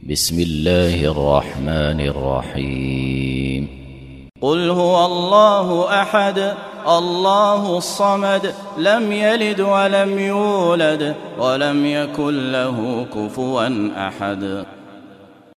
بسم الله الرحمن الرحيم قل هو الله أحد الله الصمد لم يلد ولم يولد ولم يكن له كفوا أحد